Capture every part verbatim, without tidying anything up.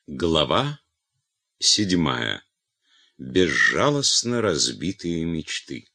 Глава седьмая. Безжалостно разбитые мечты.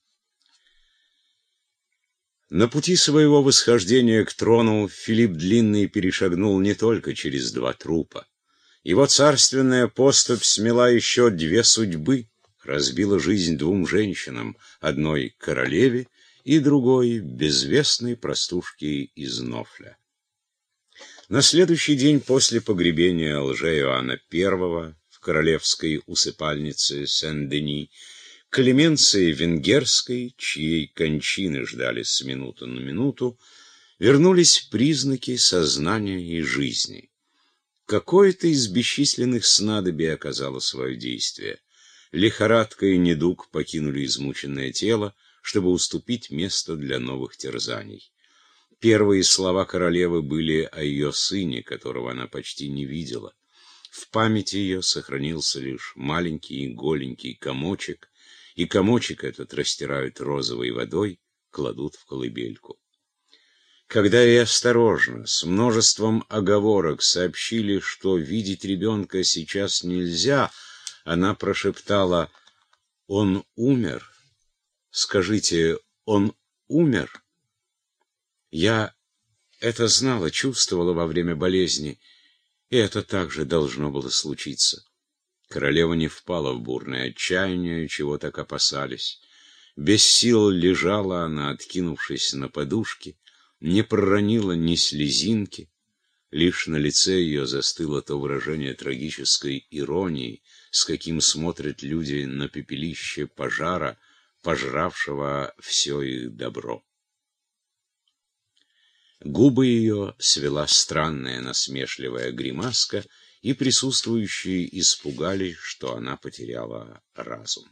На пути своего восхождения к трону Филипп Длинный перешагнул не только через два трупа. Его царственная поступь смела еще две судьбы, разбила жизнь двум женщинам, одной королеве и другой безвестной простушке из Нофля. На следующий день после погребения лже-Иоанна Первого в королевской усыпальнице Сен-Дени Клеменции Венгерской, чьей кончины ждали с минуты на минуту, вернулись признаки сознания и жизни. Какое-то из бесчисленных снадобий оказало свое действие. Лихорадка и недуг покинули измученное тело, чтобы уступить место для новых терзаний. Первые слова королевы были о ее сыне, которого она почти не видела. В памяти ее сохранился лишь маленький голенький комочек, и комочек этот растирают розовой водой, кладут в колыбельку. Когда ей осторожно, с множеством оговорок сообщили, что видеть ребенка сейчас нельзя, она прошептала: «Он умер? Скажите, он умер?» Я это знала, чувствовала во время болезни, и это также должно было случиться. Королева не впала в бурное отчаяние, чего так опасались. Без сил лежала она, откинувшись на подушке, не проронила ни слезинки, лишь на лице ее застыло то выражение трагической иронии, с каким смотрят люди на пепелище пожара, пожравшего все их добро. Губы ее свела странная насмешливая гримаска, и присутствующие испугались, что она потеряла разум.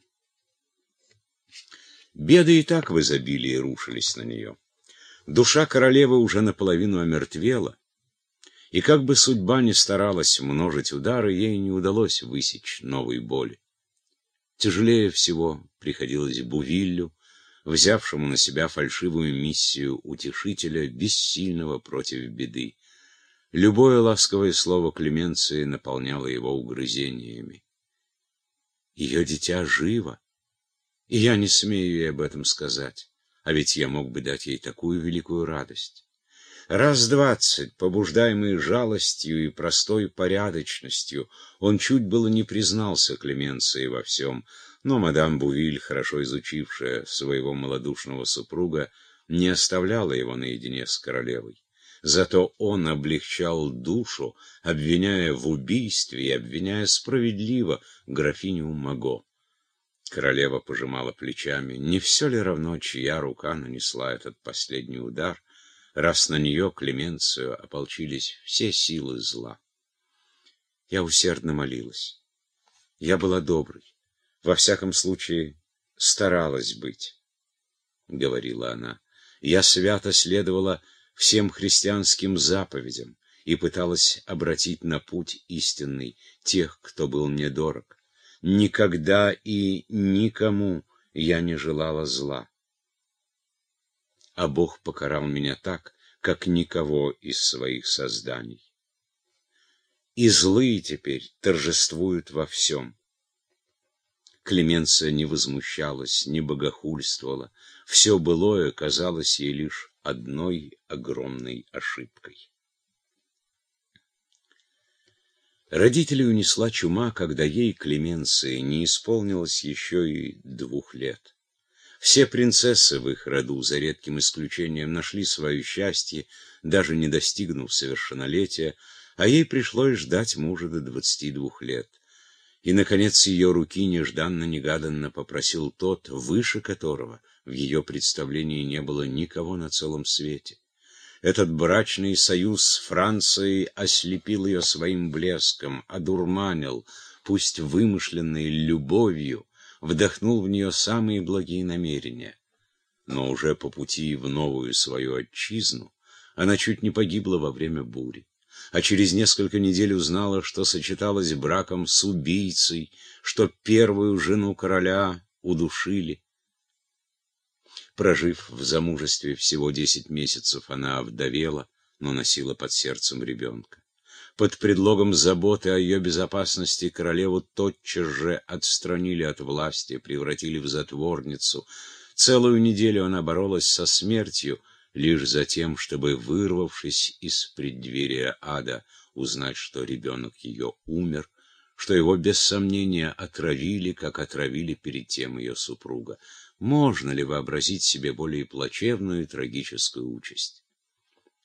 Беды и так в изобилии рушились на нее. Душа королевы уже наполовину омертвела, и как бы судьба ни старалась множить удары, ей не удалось высечь новой боли. Тяжелее всего приходилось Бувиллю, взявшему на себя фальшивую миссию утешителя, бессильного против беды. Любое ласковое слово Клеменции наполняло его угрызениями. Ее дитя живо, и я не смею ей об этом сказать, а ведь я мог бы дать ей такую великую радость. Раз двадцать, побуждаемый жалостью и простой порядочностью, он чуть было не признался Клеменции во всем, но мадам Бувиль, хорошо изучившая своего малодушного супруга, не оставляла его наедине с королевой. Зато он облегчал душу, обвиняя в убийстве и обвиняя справедливо графиню Маго. Королева пожимала плечами. Не все ли равно, чья рука нанесла этот последний удар, раз на нее, Клеменцию, ополчились все силы зла? Я усердно молилась. Я была доброй. Во всяком случае, старалась быть, — говорила она. Я свято следовала всем христианским заповедям и пыталась обратить на путь истинный тех, кто был мне дорог. Никогда и никому я не желала зла. А Бог покарал меня так, как никого из своих созданий. И злые теперь торжествуют во всем. Клеменция не возмущалась, не богохульствовала. Все былое казалось ей лишь одной огромной ошибкой. Родителей унесла чума, когда ей, Клеменции, не исполнилось еще и двух лет. Все принцессы в их роду, за редким исключением, нашли свое счастье, даже не достигнув совершеннолетия, а ей пришлось ждать мужа до двадцати двух лет. И, наконец, ее руки нежданно-негаданно попросил тот, выше которого в ее представлении не было никого на целом свете. Этот брачный союз с Францией ослепил ее своим блеском, одурманил, пусть вымышленной любовью, вдохнул в нее самые благие намерения. Но уже по пути в новую свою отчизну она чуть не погибла во время бури, а через несколько недель узнала, что сочеталась браком с убийцей, что первую жену короля удушили. Прожив в замужестве всего десять месяцев, она овдовела, но носила под сердцем ребенка. Под предлогом заботы о ее безопасности королеву тотчас же отстранили от власти, превратили в затворницу. Целую неделю она боролась со смертью, лишь за тем, чтобы, вырвавшись из преддверия ада, узнать, что ребенок ее умер, что его без сомнения отравили, как отравили перед тем ее супруга. Можно ли вообразить себе более плачевную и трагическую участь?